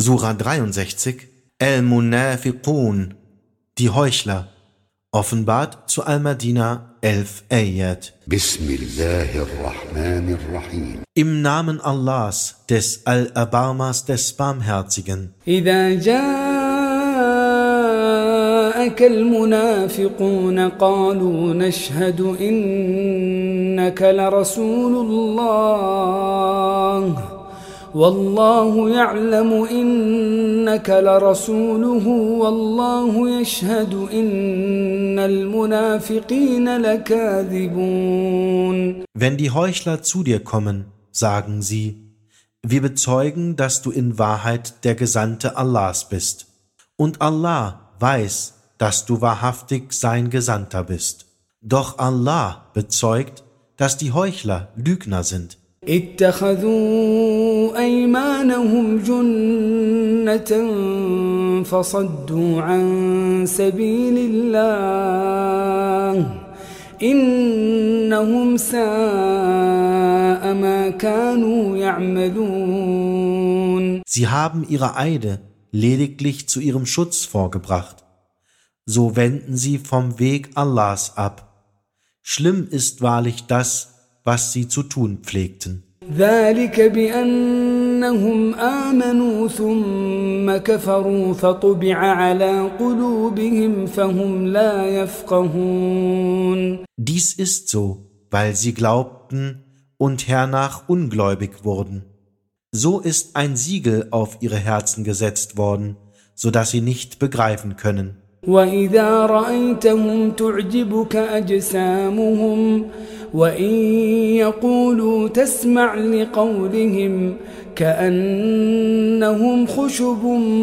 Sura 63, Al-Munafiqun, die Heuchler, offenbart zu Al-Madina 11 Ayat. Bismillahirrahmanirrahim. Im Namen Allahs, des Al-Abarmas, des Barmherzigen. إذا جاءك المنافقون قالوا نشهد إنك لرسول الله والله يعلم إنك لرسوله والله يشهد إن المنافقين لكاذبون. Wenn die Heuchler zu dir kommen, sagen sie, wir bezeugen, dass du in Wahrheit der Gesandte Allahs bist. Und Allah weiß, dass du wahrhaftig sein Gesandter bist. Doch Allah bezeugt, dass die Heuchler Lügner sind. اتخذوا أيمانهم جنة فصدوا عن سبيل الله إنهم ساء ما كانوا يعملون. Sie haben ihre Eide lediglich zu ihrem Schutz vorgebracht. So wenden sie vom Weg Allahs ab. Schlimm ist wahrlich das, was sie zu tun pflegten. ذلك بأنهم آمنوا ثم كفروا فطبع على قلوبهم فهم لا يفقهون. Dies ist so, weil sie glaubten und hernach ungläubig wurden. So ist ein Siegel auf ihre Herzen gesetzt worden, so dass sie nicht begreifen können. وإذا رأيتهم تعجبك أجسامهم وإن يقولوا تسمع لقولهم كأنهم خشب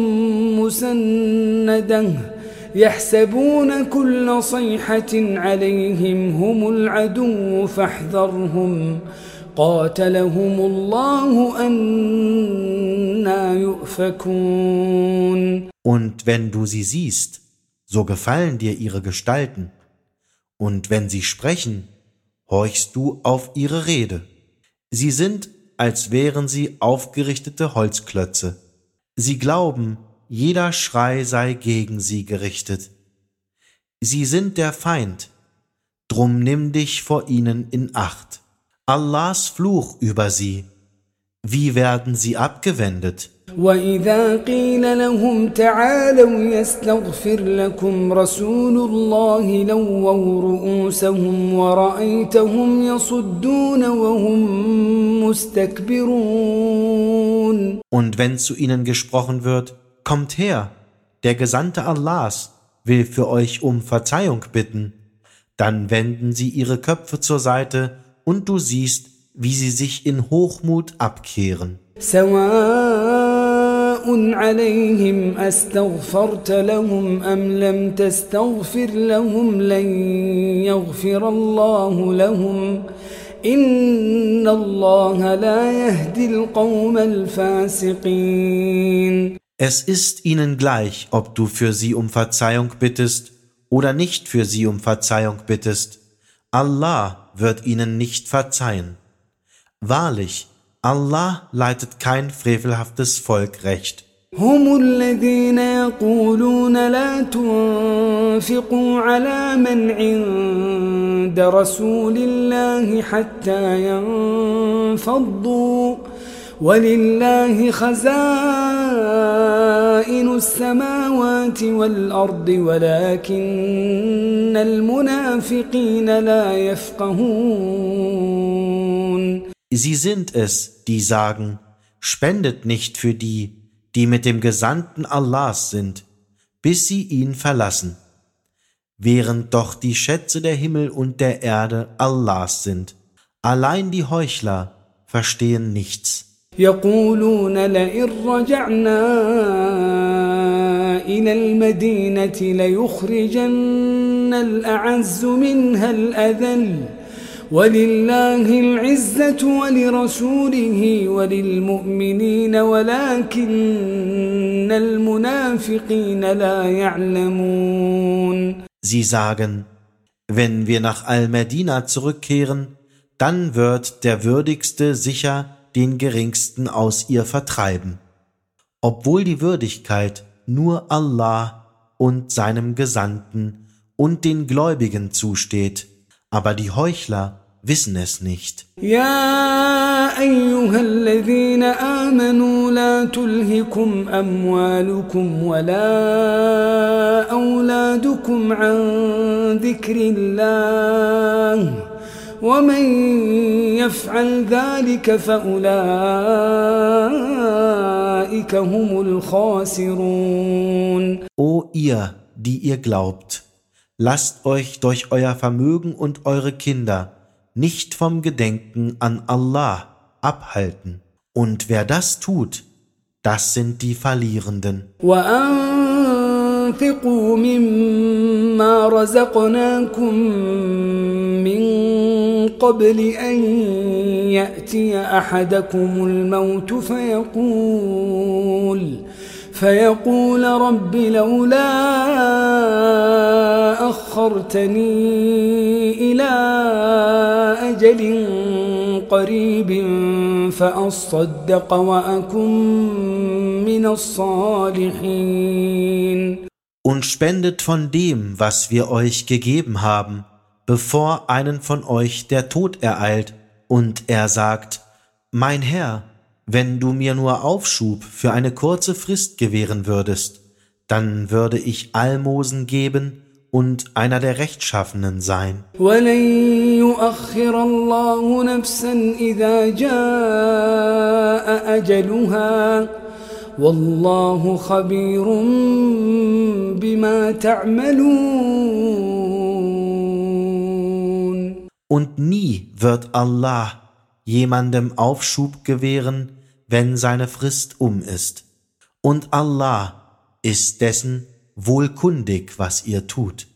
مسندة يحسبون كل صيحة عليهم هم العدو فاحذرهم قاتلهم الله أنى يؤفكون. Und wenn du sie siehst, so gefallen dir ihre Gestalten, und wenn sie sprechen, horchst du auf ihre Rede. Sie sind, als wären sie aufgerichtete Holzklötze. Sie glauben, jeder Schrei sei gegen sie gerichtet. Sie sind der Feind, drum nimm dich vor ihnen in Acht. Allahs Fluch über sie, wie werden sie abgewendet? وإذا قيل لهم تعالوا يستغفر لكم رسول الله لووا رؤوسهم ورأيتهم يصدون وهم مستكبرون. Und wenn zu ihnen gesprochen wird, kommt her, der Gesandte Allahs will für euch um Verzeihung bitten, dann wenden sie ihre Köpfe zur Seite und du siehst, wie sie sich in Hochmut abkehren. سواء عليهم أستغفرت لهم أم لم تستغفر لهم لن يغفر الله لهم إن الله لا يهدي القوم الفاسقين. Es ist ihnen gleich, ob du für sie um Verzeihung bittest oder nicht für sie um Verzeihung bittest. Allah wird ihnen nicht verzeihen. Wahrlich, Allah leitet kein frevelhaftes Volk recht. هم الذين يقولون لا تنفقوا على من عند رسول الله حتى ينفضوا ولله خزائن السماوات والأرض ولكن المنافقين لا يفقهون. Sie sind es, die sagen, spendet nicht für die, die mit dem Gesandten Allahs sind, bis sie ihn verlassen, während doch die Schätze der Himmel und der Erde Allahs sind. Allein die Heuchler verstehen nichts. يقولون لئن رجعنا إلى المدينة ليخرجن الأعز منها الأذل ولله العزة ولرسوله وللمؤمنين ولكن المنافقين لا يعلمون. Sie sagen, wenn wir nach Al-Medina zurückkehren, dann wird der Würdigste sicher den Geringsten aus ihr vertreiben. obwohl die Würdigkeit nur Allah und seinem Gesandten und den Gläubigen zusteht, aber die Heuchler wissen es nicht. يا أيها الذين آمنوا لا تلهكم أموالكم ولا أولادكم عن ذكر الله ومن يفعل ذلك فأولئك هم الخاسرون. O ihr, die ihr glaubt, lasst euch durch euer Vermögen und eure Kinder nicht vom Gedenken an Allah abhalten. Und wer das tut, das sind die Verlierenden. وأنفقوا مما رزقناكم من قبل أن يأتي أحدكم الموت فيقول رب لولا أخرتني إلى أجل قريب فأصدق وأكن من الصالحين. Und spendet von dem, was wir euch gegeben haben, bevor einen von euch der Tod ereilt, und er sagt, mein Herr, wenn du mir nur Aufschub für eine kurze Frist gewähren würdest, dann würde ich Almosen geben und einer der Rechtschaffenen sein. وَلَن يُؤَخِّرَ اللَّهُ نَفْسًا إِذَا جَاءَ أَجَلُهَا وَاللَّهُ خَبِيرٌ بِمَا تَعْمَلُونَ. Und nie wird Allah jemandem Aufschub gewähren, wenn seine Frist ist. Und Allah ist dessen wohlkundig, was ihr tut.